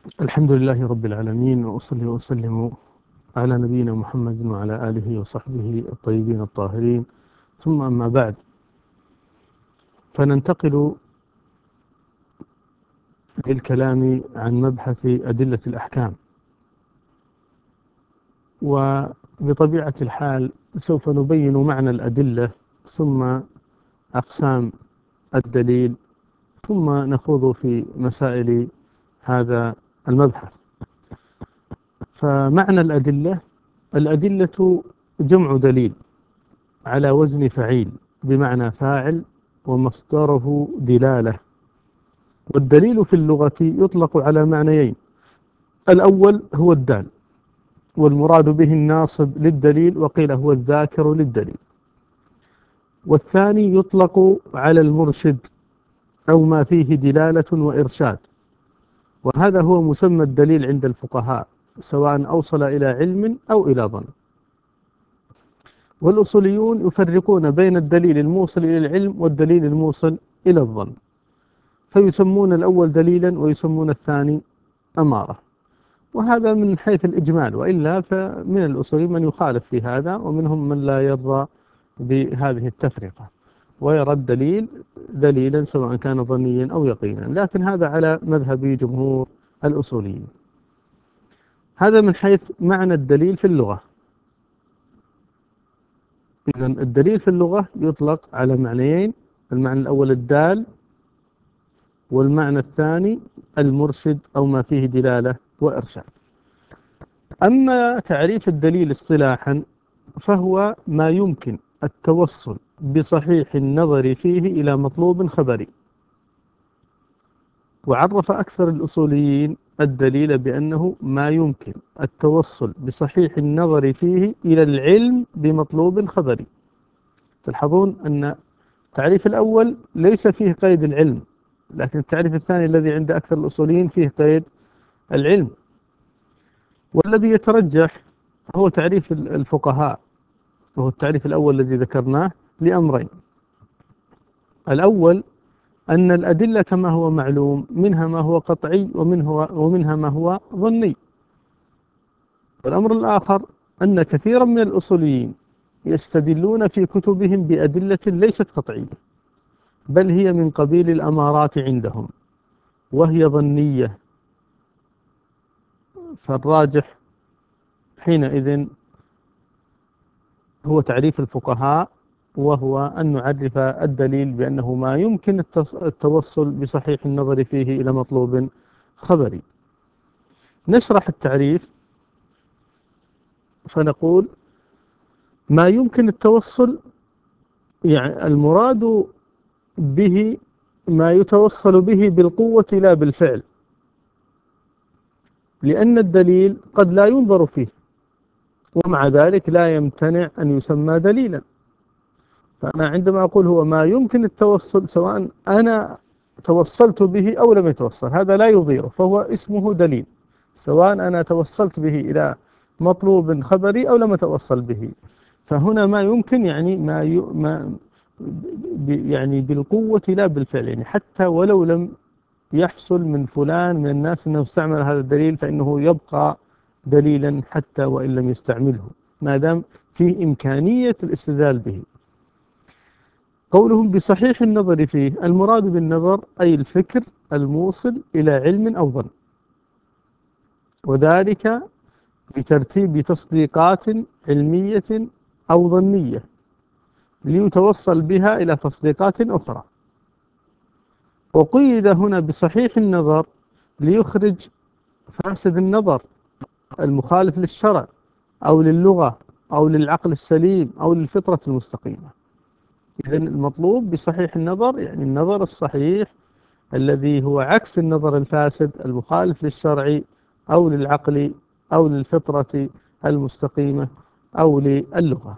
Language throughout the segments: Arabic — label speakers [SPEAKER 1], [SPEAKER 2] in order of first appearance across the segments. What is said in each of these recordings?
[SPEAKER 1] الحمد لله رب العالمين، وأصلي وأسلم على نبينا محمد وعلى آله وصحبه الطيبين الطاهرين، ثم أما بعد، فننتقل للكلام عن مبحث أدلة الأحكام. وبطبيعة الحال سوف نبين معنى الأدلة، ثم أقسام الدليل، ثم نخوض في مسائل هذا المبحث. فمعنى الأدلة جمع دليل على وزن فعيل، بمعنى فاعل، ومصدره دلالة. والدليل في اللغة يطلق على معنيين: الأول هو الدال، والمراد به الناصب للدليل، وقيل هو الذاكر للدليل. والثاني يطلق على المرشد، أو ما فيه دلالة وإرشاد، وهذا هو مسمى الدليل عند الفقهاء، سواء أوصل إلى علم أو إلى ظن. والأصوليون يفرقون بين الدليل الموصل إلى العلم والدليل الموصل إلى الظن، فيسمون الأول دليلا ويسمون الثاني أمارة. وهذا من حيث الإجمال، وإلا فمن الأصوليين من يخالف في هذا، ومنهم من لا يرضى بهذه التفرقة، ويرى الدليل دليلا سواء كان ظنيا أو يقينا، لكن هذا على مذهب جمهور الأصوليين. هذا من حيث معنى الدليل في اللغة. إذن الدليل في اللغة يطلق على معنيين: المعنى الأول الدال، والمعنى الثاني المرشد، أو ما فيه دلالة وإرشاد. أما تعريف الدليل اصطلاحا، فهو ما يمكن التوصل بصحيح النظر فيه إلى مطلوب خبري. وعرف أكثر الأصوليين الدليل بأنه ما يمكن التوصل بصحيح النظر فيه إلى العلم بمطلوب خبري. تلحظون أن التعريف الأول ليس فيه قيد العلم، لكن التعريف الثاني الذي عند أكثر الأصوليين فيه قيد العلم. والذي يترجح هو تعريف الفقهاء، وهو التعريف الأول الذي ذكرناه، لأمرين: الأول أن الأدلة كما هو معلوم منها ما هو قطعي، ومنها ما هو ظني. والأمر الآخر أن كثيرا من الأصوليين يستدلون في كتبهم بأدلة ليست قطعية، بل هي من قبيل الأمارات عندهم، وهي ظنية. فالراجح حينئذ هو تعريف الفقهاء، وهو أن نعرف الدليل بأنه ما يمكن التوصل بصحيح النظر فيه إلى مطلوب خبري. نشرح التعريف فنقول: ما يمكن التوصل، يعني المراد به ما يتوصل به بالقوة لا بالفعل، لأن الدليل قد لا ينظر فيه، ومع ذلك لا يمتنع أن يسمى دليلا. فأنا عندما أقول هو ما يمكن التوصل، سواء أنا توصلت به أو لم يتوصل، هذا لا يضيره، فهو اسمه دليل، سواء أنا توصلت به إلى مطلوب خبري أو لم أتوصل به. فهنا ما يمكن يعني يعني بالقوة لا بالفعل، يعني حتى ولو لم يحصل من فلان من الناس أنه استعمل هذا الدليل، فإنه يبقى دليلا حتى وإن لم يستعمله، ما دام فيه إمكانية الاستدلال به. قولهم بصحيح النظر فيه، المراد بالنظر أي الفكر الموصل إلى علم أو ظن، وذلك بترتيب تصديقات علمية أو ظنية ليتوصل بها إلى تصديقات أخرى. وقيد هنا بصحيح النظر ليخرج فاسد النظر المخالف للشرع أو للغة أو للعقل السليم أو للفطرة المستقيمة. إذن المطلوب بصحيح النظر يعني النظر الصحيح، الذي هو عكس النظر الفاسد المخالف للشرع أو للعقل أو للفطرة المستقيمة أو للغة.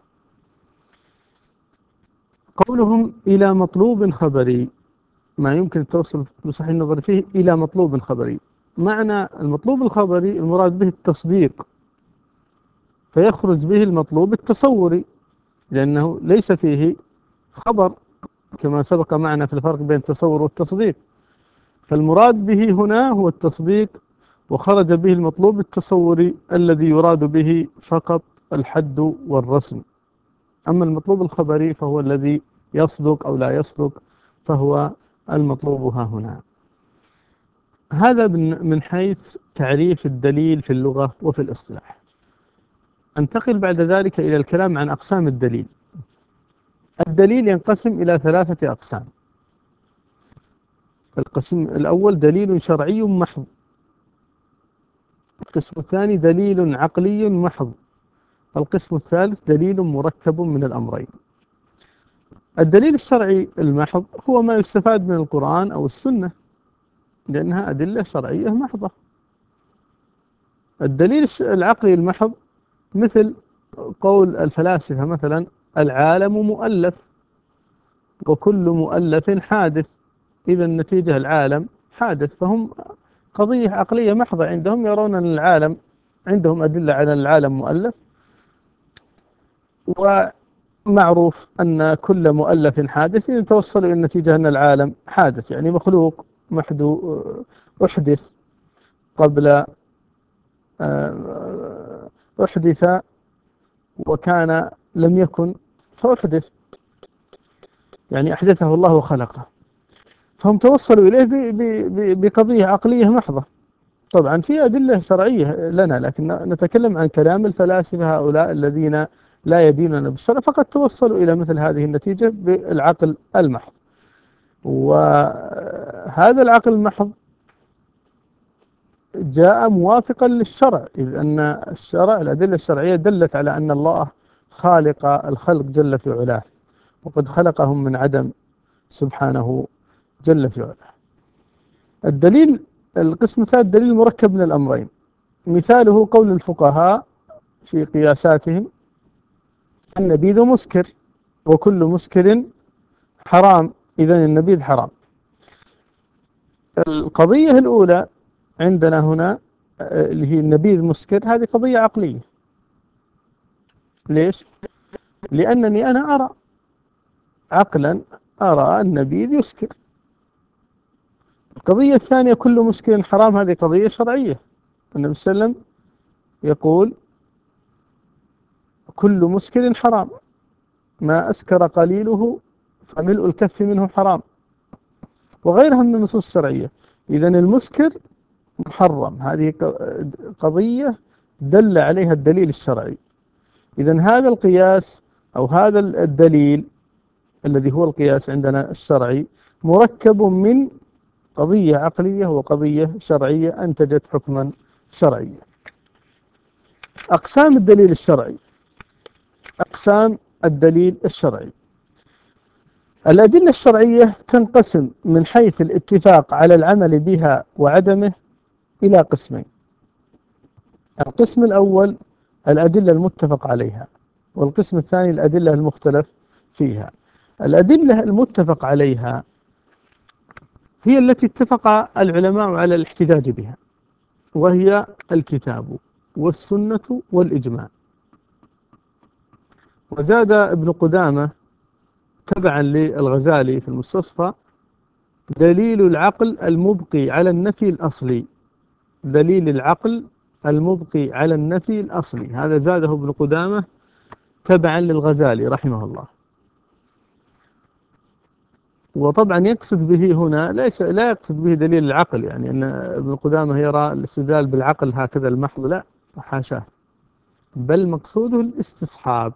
[SPEAKER 1] قولهم إلى مطلوب خبري، ما يمكن التوصل بصحيح النظر فيه إلى مطلوب خبري. معنى المطلوب الخبري المراد به التصديق، فيخرج به المطلوب التصوري، لأنه ليس فيه خبر، كما سبق معنا في الفرق بين التصور والتصديق. فالمراد به هنا هو التصديق وخرج به المطلوب التصوري الذي يراد به فقط الحد والرسم. أما المطلوب الخبري فهو الذي يصدق أو لا يصدق، فهو المطلوب ها هنا. هذا من حيث تعريف الدليل في اللغة وفي الاصطلاح. أنتقل بعد ذلك إلى الكلام عن أقسام الدليل. الدليل ينقسم إلى 3 أقسام. القسم الأول دليل شرعي محض، القسم الثاني دليل عقلي محض، القسم الثالث دليل مركب من الأمرين. الدليل الشرعي المحض هو ما يستفاد من القرآن أو السنة، لأنها أدلة شرعية محضة. الدليل العقلي المحض مثل قول الفلاسفة مثلا: العالم مؤلف، وكل مؤلف حادث. إذا النتيجة العالم حادث، فهم قضية عقلية محضة عندهم، يرون أن العالم، عندهم أدلة على العالم مؤلف، ومعروف أن كل مؤلف حادث، يتوصلوا إلى النتيجة أن العالم حادث، يعني مخلوق أحدث قبل أحدث وكان لم يكن فأحدث، يعني أحدثه الله وخلقه. فهم توصلوا إليه بقضية عقلية محضة. طبعا في أدلة شرعية لنا، لكن نتكلم عن كلام الفلاسفة هؤلاء الذين لا يدينون بالشرع، فقد توصلوا إلى مثل هذه النتيجة بالعقل المحض. وهذا العقل المحض جاء موافقا للشرع، إذ أن الشرع، الأدلة الشرعية دلت على أن الله خالق الخلق جل في علاه، وقد خلقهم من عدم سبحانه جل في علاه. الدليل القسم الثالث دليل مركب من الأمرين، مثاله قول الفقهاء في قياساتهم: النبيذ مسكر، وكل مسكر حرام، إذن النبيذ حرام. القضية الأولى عندنا هنا اللي هي النبيذ مسكر، هذه قضية عقلية. ليش؟ لأنني أنا أرى عقلا، أرى النبيذ يسكر. القضية الثانية كل مسكر حرام، هذه قضية شرعية. النبي صلى الله عليه وسلم يقول: كل مسكر حرام، ما أسكر قليله فملء الكف منه حرام، وغيرها من النصوص الشرعية. إذن المسكر محرم، هذه قضية دل عليها الدليل الشرعي. إذن هذا القياس أو هذا الدليل الذي هو القياس عندنا الشرعي مركب من قضية عقلية وقضية شرعية أنتجت حكما شرعيا. أقسام الدليل الشرعي. أقسام الدليل الشرعي: الأدلة الشرعية تنقسم من حيث الاتفاق على العمل بها وعدمه إلى قسمين. القسم الأول الأدلة المتفق عليها، والقسم الثاني الأدلة المختلف فيها. الأدلة المتفق عليها هي التي اتفق العلماء على الاحتجاج بها، وهي الكتاب والسنة والإجماع. وزاد ابن قدامة تبعا للغزالي في المستصفى: دليل العقل المبقي على النفي الأصلي. دليل العقل المبقي على النفي الأصلي، هذا زاده ابن قدامة تبعا للغزالي رحمه الله. وطبعا يقصد به هنا لا يقصد به دليل العقل، يعني أن ابن قدامة يرى الاستدلال بالعقل هكذا المحض، لا حاشاه، بل مقصوده الاستصحاب،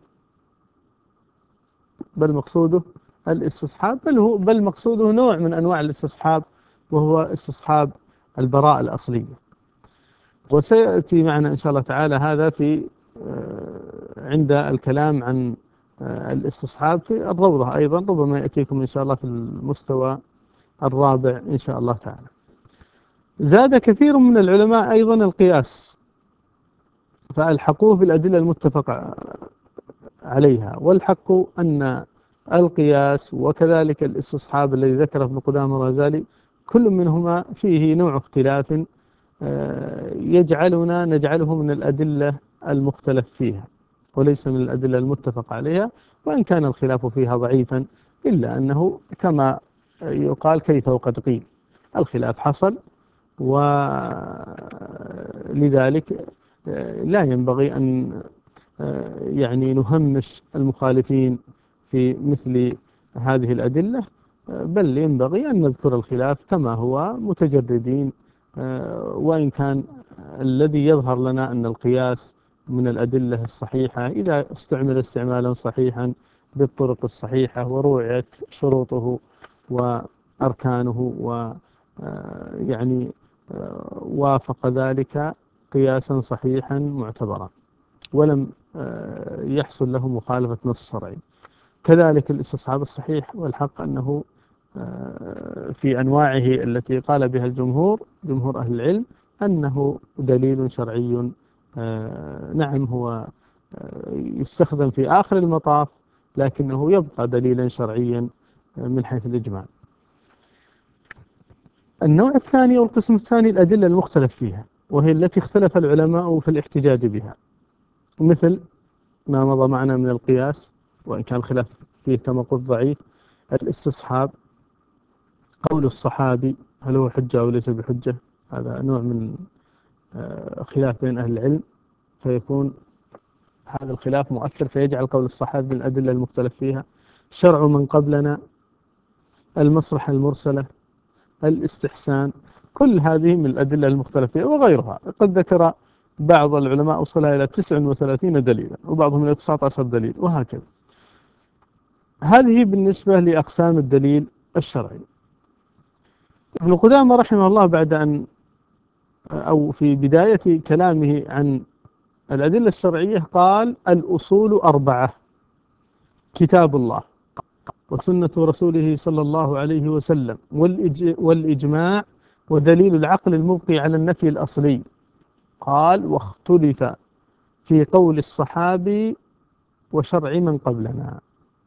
[SPEAKER 1] بل مقصوده الاستصحاب، بل مقصوده نوع من أنواع الاستصحاب، وهو استصحاب البراءة الأصلية. وسيأتي معنا إن شاء الله تعالى هذا في عند الكلام عن الاستصحاب في الروضة أيضا، ربما يأتيكم إن شاء الله في المستوى الرابع إن شاء الله تعالى. زاد كثير من العلماء أيضا القياس، فألحقوه بالأدلة المتفق عليها. والحق أن القياس وكذلك الاستصحاب الذي ذكره ابن قدامة الغزالي كل منهما فيه نوع اختلاف نجعله من الأدلة المختلف فيها، وليس من الأدلة المتفق عليها، وإن كان الخلاف فيها ضعيفا، إلا أنه كما يقال كيف وقد قيل، الخلاف حصل، لذلك لا ينبغي أن يعني نهمش المخالفين في مثل هذه الأدلة، بل ينبغي أن نذكر الخلاف كما هو متجردين. وإن كان الذي يظهر لنا أن القياس من الأدلة الصحيحة إذا استعمل استعمالا صحيحا بالطرق الصحيحة وروعت شروطه وأركانه ويعني وافق ذلك قياسا صحيحا معتبرا ولم يحصل له مخالفة نص شرعي. كذلك الاستصحاب الصحيح، والحق أنه في أنواعه التي قال بها الجمهور، جمهور أهل العلم، أنه دليل شرعي. نعم هو يستخدم في آخر المطاف، لكنه يبقى دليلا شرعيا من حيث الإجمال. النوع الثاني والقسم الثاني الأدلة المختلف فيها، وهي التي اختلف العلماء في الاحتجاج بها، مثل ما مضى معنا من القياس وإن كان الخلاف فيه كما قلت ضعيف. الاستصحاب، قول الصحابي هل هو حجة أو ليس بحجة، هذا نوع من خلاف بين أهل العلم، فيكون هذا الخلاف مؤثر فيجعل قول الصحابي من الأدلة المختلف فيها. شرع من قبلنا، المصلحة المرسلة، الاستحسان، كل هذه من الأدلة المختلف فيها وغيرها. قد ذكر بعض العلماء وصلها إلى 39 دليلا وبعضهم إلى 19 دليل وهكذا. هذه بالنسبة لأقسام الدليل الشرعي. ابن قدامة رحمه الله بعد أن أو في بداية كلامه عن الأدلة الشرعية قال الأصول 4: كتاب الله وسنة رسوله صلى الله عليه وسلم والإجماع ودليل العقل المبقي على النفي الأصلي. قال واختلف في قول الصحابي وشرع من قبلنا.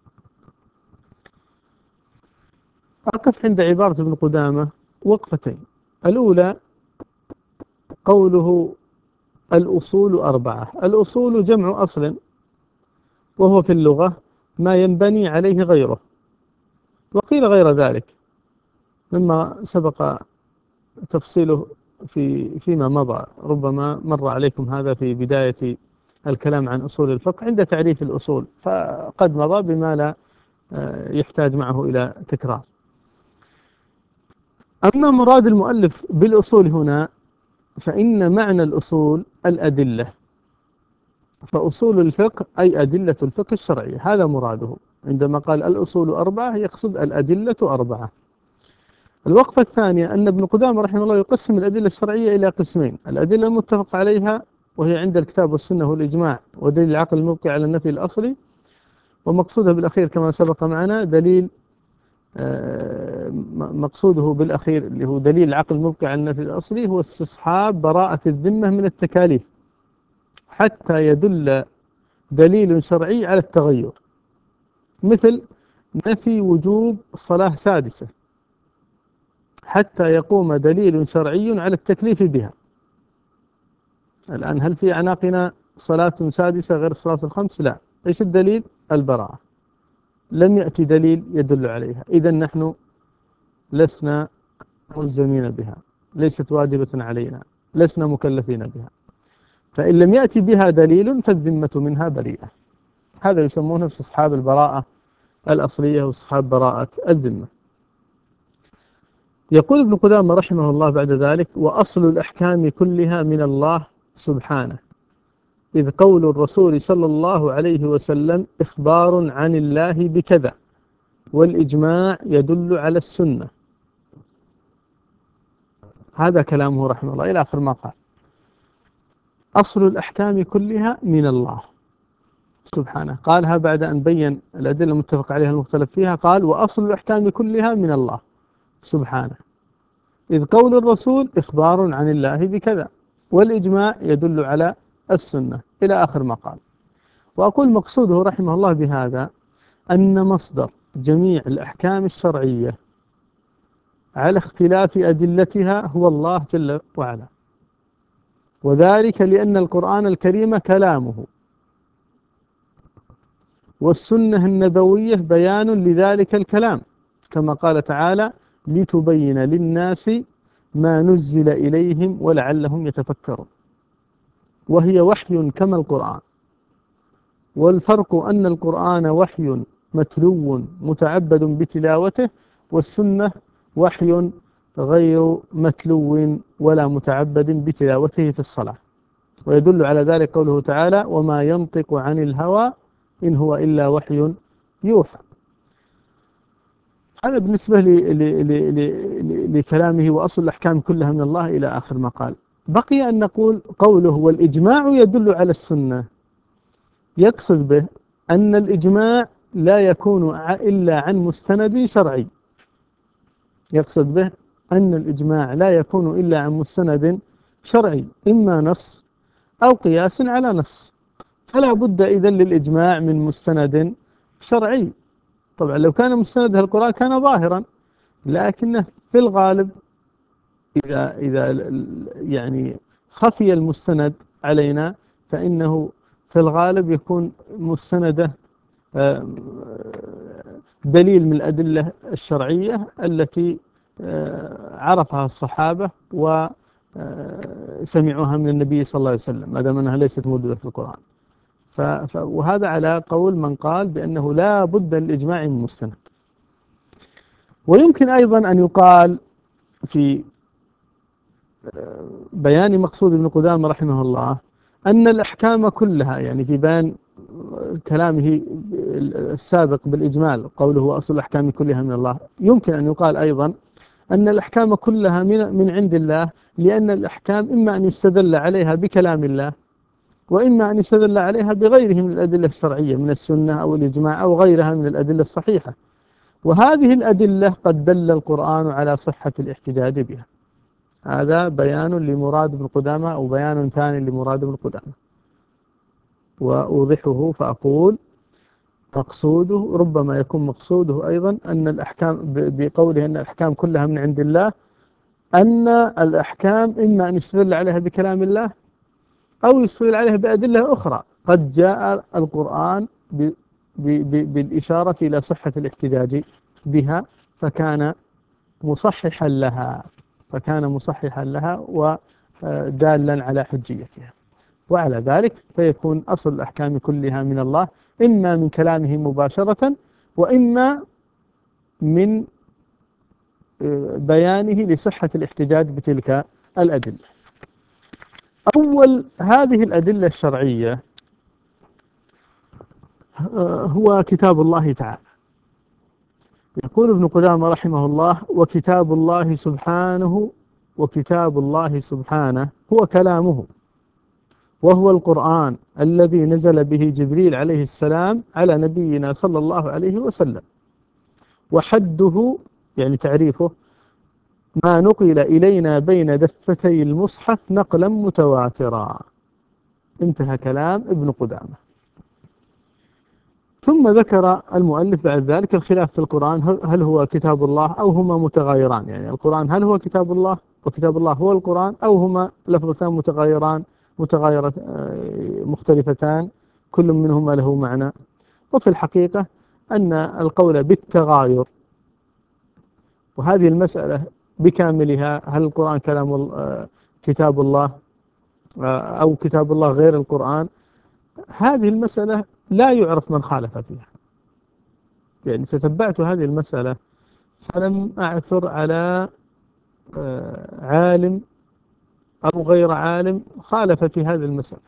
[SPEAKER 1] أقف عند عبارة ابن قدامة وقفتين. الأولى قوله الأصول 4. الأصول جمع أصل، وهو في اللغة ما ينبني عليه غيره، وقيل غير ذلك مما سبق تفصيله فيما مضى. ربما مر عليكم هذا في بداية الكلام عن أصول الفقه عند تعريف الأصول، فقد مضى بما لا يحتاج معه إلى تكرار. أما مراد المؤلف بالأصول هنا فإن معنى الأصول الأدلة، فأصول الفقه أي أدلة الفقه الشرعية، هذا مراده. عندما قال الأصول 4 يقصد الأدلة 4. الوقفة الثانية أن ابن قدامة رحمه الله يقسم الأدلة الشرعية إلى قسمين: الأدلة المتفق عليها وهي عند الكتاب والسنة والإجماع ودليل العقل المبقي على النفي الأصلي، ومقصودها بالأخير كما سبق معنا دليل مقصوده بالأخير اللي هو دليل العقل المبقي على النفي الأصلي هو استصحاب براءة الذمة من التكاليف حتى يدل دليل شرعي على التغير، مثل نفي وجوب صلاة سادسة حتى يقوم دليل شرعي على التكليف بها. الآن هل في أعناقنا صلاة سادسة غير الصلاة الخمس؟ لا. إيش الدليل؟ البراءة. لم يأتي دليل يدل عليها، إذن نحن لسنا ملزمين بها، ليست واجبة علينا، لسنا مكلفين بها. فإن لم يأتي بها دليل فالذمة منها بريئة. هذا يسمونه استصحاب البراءة الأصلية واستصحاب براءة الذمة. يقول ابن قدامة رحمه الله بعد ذلك: وأصل الأحكام كلها من الله سبحانه، إذ قول الرسول صلى الله عليه وسلم إخبار عن الله بكذا، والإجماع يدل على السنة. هذا كلامه رحمه الله إلى آخر ما قال. أصل الأحكام كلها من الله سبحانه، قالها بعد أن بين الأدلة المتفق عليها المختلف فيها، قال وأصل الأحكام كلها من الله سبحانه، إذ قول الرسول إخبار عن الله بكذا، والإجماع يدل على السنة، إلى آخر ما قال. وأقول مقصوده رحمه الله بهذا أن مصدر جميع الأحكام الشرعية على اختلاف أدلتها هو الله جل وعلا، وذلك لأن القرآن الكريم كلامه، والسنة النبوية بيان لذلك الكلام، كما قال تعالى لتبين للناس ما نزل إليهم ولعلهم يتفكرون. وهي وحي كما القرآن. والفرق أن القرآن وحي متلو متعبد بتلاوته، والسنة وحي غير متلو ولا متعبد بتلاوته في الصلاة. ويدل على ذلك قوله تعالى: وما ينطق عن الهوى إن هو إلا وحي يوحى. هذا بالنسبة لكلامه وأصل الأحكام كلها من الله إلى آخر ما قال. بقي أن نقول قوله والإجماع يدل على السنة، يقصد به أن الإجماع لا يكون إلا عن مستند شرعي. يقصد به أن الإجماع لا يكون إلا عن مستند شرعي، إما نص أو قياس على نص. فلا بد إذن للإجماع من مستند شرعي. طبعا لو كان مستندها القرآن كان ظاهرا، لكنه في الغالب إذا يعني خفي المستند علينا، فإنه في الغالب يكون مستنده دليل من الأدلة الشرعية التي عرفها الصحابة وسمعوها من النبي صلى الله عليه وسلم، ما دام أنها ليست موجودة في القرآن. وهذا على قول من قال بأنه لا بد للإجماع من مستند. ويمكن أيضا أن يقال في بيان مقصود ابن قدامة رحمه الله أن الأحكام كلها، يعني في بيان كلامه السابق بالإجمال قوله وأصل الأحكام كلها من الله، يمكن أن يقال أيضا أن الأحكام كلها من عند الله، لأن الأحكام إما أن يستدل عليها بكلام الله، وإما أن يستدل عليها بغيره من الأدلة الشرعية من السنة أو الإجماع أو غيرها من الأدلة الصحيحة. وهذه الأدلة قد دل القرآن على صحة الاحتجاج بها. هذا بيان لمراد ابن قدامة، أو بيان ثاني لمراد ابن قدامة. وأوضحه فأقول مقصوده ربما يكون مقصوده أيضا أن الأحكام بقوله أن الأحكام كلها من عند الله، أن الأحكام إما أن يستدل عليها بكلام الله أو يستدل عليها بأدلة أخرى. قد جاء القرآن بالإشارة إلى صحة الاحتجاج بها، فكان مصححا لها ودالا على حجيتها. وعلى ذلك فيكون أصل الأحكام كلها من الله، إما من كلامه مباشرة، وإما من بيانه لصحة الاحتجاج بتلك الأدلة. أول هذه الأدلة الشرعية هو كتاب الله تعالى. يقول ابن قدامة رحمه الله: وكتاب الله سبحانه هو كلامه، وهو القرآن الذي نزل به جبريل عليه السلام على نبينا صلى الله عليه وسلم. وحده يعني تعريفه ما نقل إلينا بين دفتي المصحف نقلا متواترا. انتهى كلام ابن قدامة. ثم ذكر المؤلف بعد ذلك الخلاف في القرآن، هل هو كتاب الله أو هما متغايران. يعني القرآن هل هو كتاب الله وكتاب الله هو القرآن، أو هما لفظتان متغايرة مختلفتان كل منهما له معنى. وفي الحقيقة أن القول بالتغاير، وهذه المسألة بكاملها، هل القرآن كتاب الله أو كتاب الله غير القرآن، هذه المسألة لا يعرف من خالف فيها. يعني تتبعت هذه المسألة فلم أعثر على عالم أو غير عالم خالف في هذه المسألة،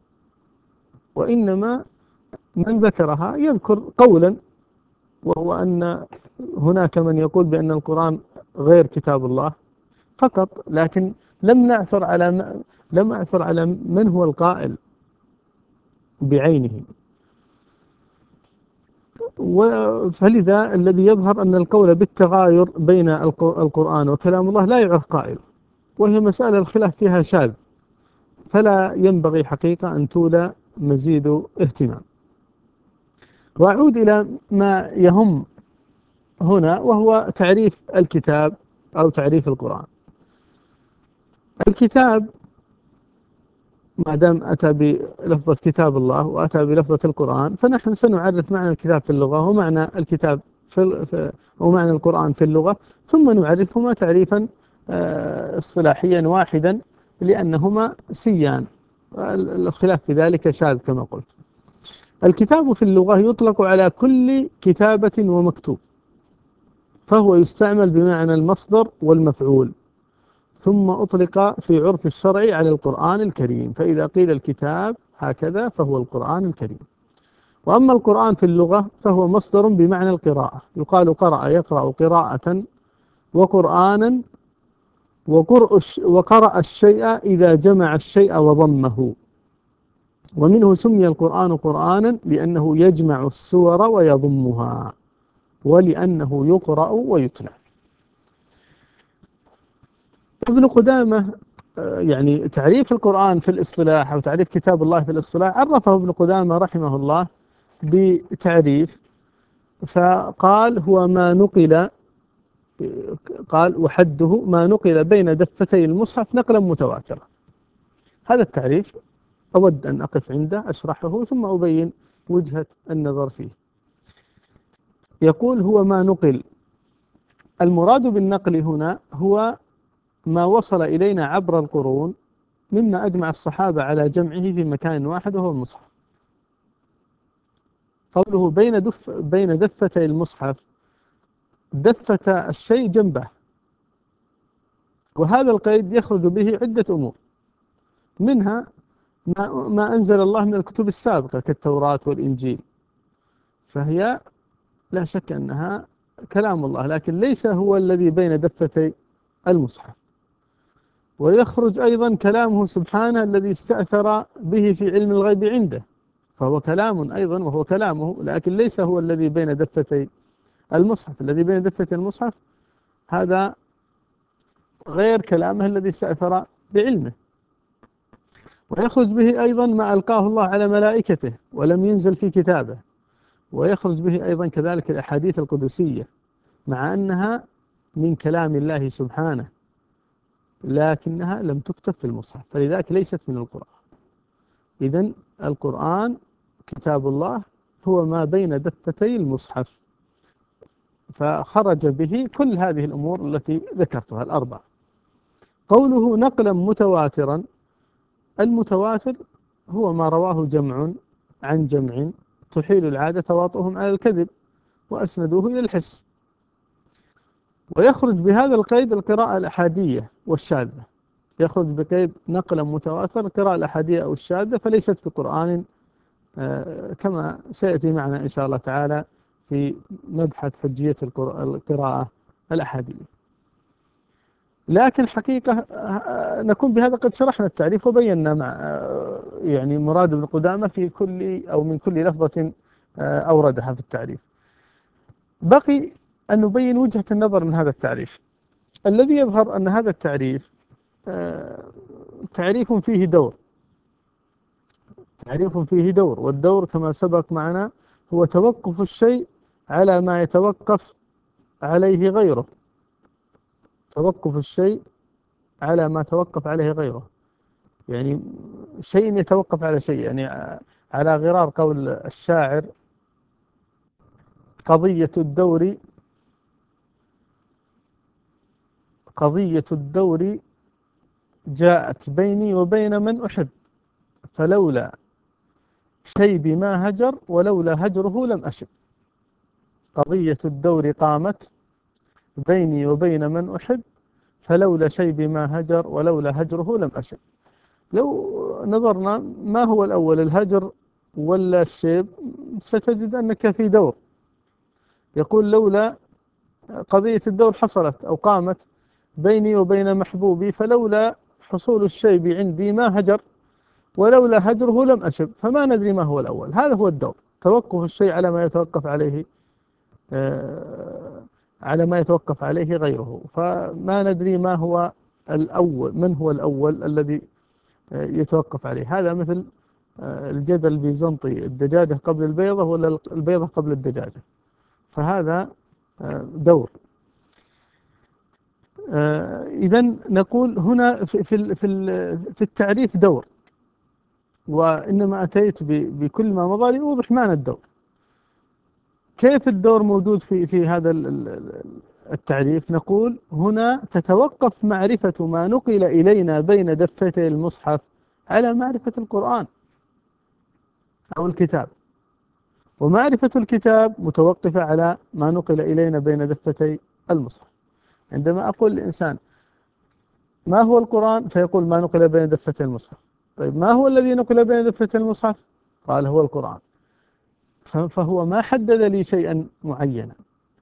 [SPEAKER 1] وإنما من ذكرها يذكر قولا، وهو أن هناك من يقول بأن القرآن غير كتاب الله فقط، لكن لم أعثر على من هو القائل بعينه. فلذا الذي يظهر أن القول بالتغاير بين القرآن وكلام الله لا يعرف قائل، وهي مسألة الخلاف فيها شاذ، فلا ينبغي حقيقة أن تولى مزيد اهتمام. وأعود إلى ما يهم هنا، وهو تعريف الكتاب أو تعريف القرآن. الكتاب ما دام أتى بلفظة كتاب الله وأتى بلفظة القرآن، فنحن سنعرف معنى الكتاب في اللغة ومعنى الكتاب ومعنى القرآن في اللغة، ثم نعرفهما تعريفا اصطلاحيا واحدا، لأنهما سيان الخلاف في ذلك شاذ كما قلت. الكتاب في اللغة يطلق على كل كتابة ومكتوب، فهو يستعمل بمعنى المصدر والمفعول، ثم أطلق في عرف الشرع على القرآن الكريم، فإذا قيل الكتاب هكذا فهو القرآن الكريم. وأما القرآن في اللغة فهو مصدر بمعنى القراءة، يقال قرأ يقرأ قراءة، وقرآنا، وقرأ الشيء إذا جمع الشيء وضمه. ومنه سمي القرآن قرآنا لأنه يجمع السور ويضمها، ولأنه يقرأ ويتلى. ابن قدامة يعني تعريف القرآن في الاصطلاح أو تعريف كتاب الله في الاصطلاح عرفه ابن قدامة رحمه الله بتعريف، فقال هو ما نقل، قال وحده ما نقل بين دفتي المصحف نقلا متواترا. هذا التعريف أود أن أقف عنده أشرحه ثم أبين وجهة النظر فيه. يقول هو ما نقل، المراد بالنقل هنا هو ما وصل إلينا عبر القرون مما أجمع الصحابة على جمعه في مكان واحد وهو المصحف. قوله بين دفتي المصحف، دفة الشيء جنبه، وهذا القيد يخرج به عدة أمور، منها ما أنزل الله من الكتب السابقة كالتوراة والإنجيل، فهي لا شك أنها كلام الله، لكن ليس هو الذي بين دفتي المصحف. ويخرج أيضا كلامه سبحانه الذي استأثر به في علم الغيب عنده، فهو كلام أيضا وهو كلامه، لكن ليس هو الذي بين دفتي المصحف. الذي بين دفتي المصحف هذا غير كلامه الذي استأثر بعلمه. ويخرج به أيضا ما ألقاه الله على ملائكته ولم ينزل في كتابه. ويخرج به أيضا كذلك الأحاديث القدسية، مع أنها من كلام الله سبحانه لكنها لم تكتب في المصحف، فلذلك ليست من القرآن. إذن القرآن كتاب الله هو ما بين دفتي المصحف، فخرج به كل هذه الأمور التي ذكرتها الأربع. قوله نقلا متواترا، المتواتر هو ما رواه جمع عن جمع تحيل العادة تواطؤهم على الكذب وأسندوه إلى الحس. ويخرج بهذا القيد القراءة الأحادية والشاذة، يخرج بقيد نقلا متواتر القراءة الأحادية أو الشاذة، فليست في قرآن، كما سيأتي معنا إن شاء الله تعالى في مبحث حجية القراءة الأحادية. لكن حقيقة نكون بهذا قد شرحنا التعريف وبينا مع يعني مراد ابن قدامة في كل أو من كل لفظة أوردها في التعريف. بقي أن نبين وجهة النظر من هذا التعريف. الذي يظهر أن هذا التعريف تعريف فيه دور، تعريف فيه دور، والدور كما سبق معنا هو توقف الشيء على ما يتوقف عليه غيره، توقف الشيء على ما توقف عليه غيره، يعني شيء يتوقف على شيء، يعني على غرار قول الشاعر قضية الدور، قضية الدور جاءت بيني وبين من أحب، فلولا شيبي ما هجر ولولا هجره لم أشب. قضية الدور قامت بيني وبين من أحب، فلولا شيبي ما هجر ولولا هجره لم أشب. لو نظرنا ما هو الأول، الهجر ولا الشيب، ستجد أنك في دور. يقول لولا قضية الدور حصلت أو قامت بيني وبين محبوبي، فلولا حصول الشيب عندي ما هجر ولولا هجره لم أشب، فما ندري ما هو الأول. هذا هو الدور، توقف الشيء على ما يتوقف عليه على ما يتوقف عليه غيره، فما ندري ما هو الأول، من هو الأول الذي يتوقف عليه. هذا مثل الجدل البيزنطي، الدجاجة قبل البيضة ولا البيضة قبل الدجاجة، فهذا دور. إذن نقول هنا في التعريف دور، وإنما أتيت بكل ما مضى لأوضح معنى الدور. كيف الدور موجود في هذا التعريف؟ نقول هنا تتوقف معرفة ما نقل إلينا بين دفتي المصحف على معرفة القرآن أو الكتاب، ومعرفة الكتاب متوقفة على ما نقل إلينا بين دفتي المصحف. عندما أقول لإنسان ما هو القرآن فيقول ما نقل بين دفتي المصحف. طيب ما هو الذي نقل بين دفتي المصحف؟ قال هو القرآن. فهو ما حدد لي شيئا معينا.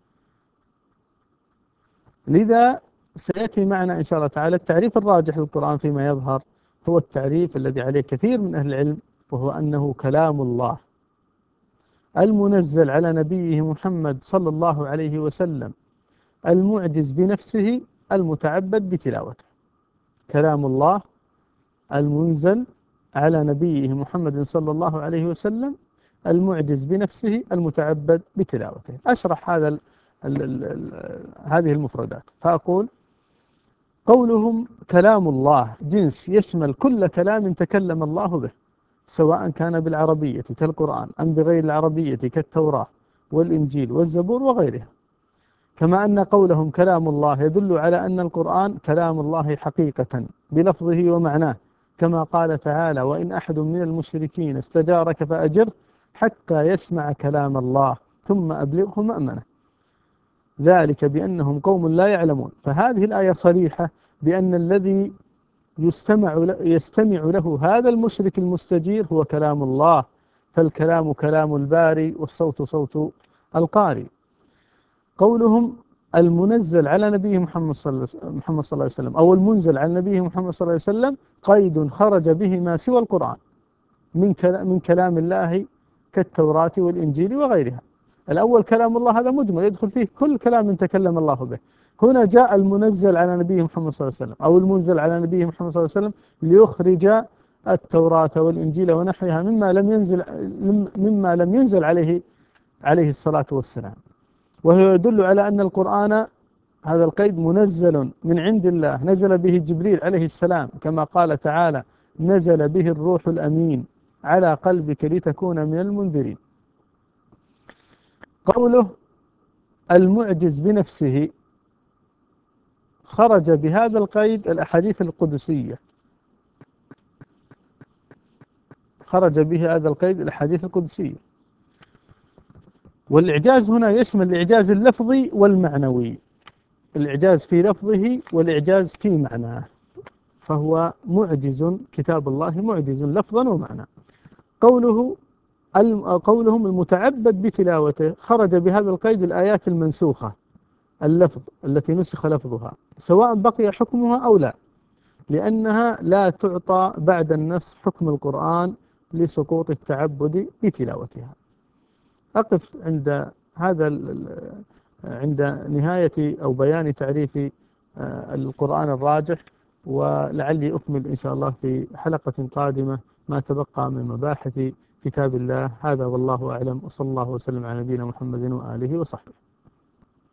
[SPEAKER 1] لذا سيأتي معنا إن شاء الله تعالى التعريف الراجح للقرآن فيما يظهر هو التعريف الذي عليه كثير من أهل العلم، وهو أنه كلام الله المنزل على نبيه محمد صلى الله عليه وسلم، المعجز بنفسه، المتعبد بتلاوته. كلام الله المنزل على نبيه محمد صلى الله عليه وسلم، المعجز بنفسه، المتعبد بتلاوته. أشرح هذه المفردات فأقول: قولهم كلام الله جنس يشمل كل كلام تكلم الله به، سواء كان بالعربية كالقرآن أم بغير العربية كالتوراة والإنجيل والزبور وغيرها. كما أن قولهم كلام الله يدل على أن القرآن كلام الله حقيقة بلفظه ومعناه، كما قال تعالى: وإن أحد من المشركين استجارك فأجره حتى يسمع كلام الله ثم أبلغه مأمنه، ذلك بأنهم قوم لا يعلمون. فهذه الآية صريحة بأن الذي يستمع له هذا المشرك المستجير هو كلام الله، فالكلام كلام الباري والصوت صوت القارئ. قولهم المنزل على نبيه محمد صلى الله عليه وسلم أو المنزل على نبيه محمد صلى الله عليه وسلم قيد خرج به ما سوى القرآن من كلام الله كالتوراة والإنجيل وغيرها. الأول كلام الله هذا مجمل يدخل فيه كل كلام تكلم الله به. هنا جاء المنزل على نبيه محمد صلى الله عليه وسلم أو المنزل على نبيه محمد صلى الله عليه وسلم ليخرج التوراة والإنجيل ونحوها مما لم ينزل عليه الصلاة والسلام. وهو يدل على أن القرآن هذا القيد منزل من عند الله، نزل به جبريل عليه السلام، كما قال تعالى: نزل به الروح الأمين على قلبك لتكون من المنذرين. قوله المعجز بنفسه خرج بهذا القيد الأحاديث القدسية، خرج به هذا القيد الأحاديث القدسية. والإعجاز هنا يشمل الإعجاز اللفظي والمعنوي، الإعجاز في لفظه والإعجاز في معناه، فهو معجز، كتاب الله معجز لفظا ومعنى. قولهم المتعبد بتلاوته خرج بهذا القيد الآيات المنسوخة اللفظ التي نسخ لفظها، سواء بقي حكمها أو لا، لأنها لا تعطى بعد النسخ حكم القرآن لسقوط التعبد بتلاوتها. أقف عند نهاية أو بيان تعريف القرآن الراجح، ولعلي أكمل إن شاء الله في حلقة قادمة ما تبقى من مباحث كتاب الله. هذا والله أعلم، وصلى الله وسلم على نبينا محمد وآله وصحبه.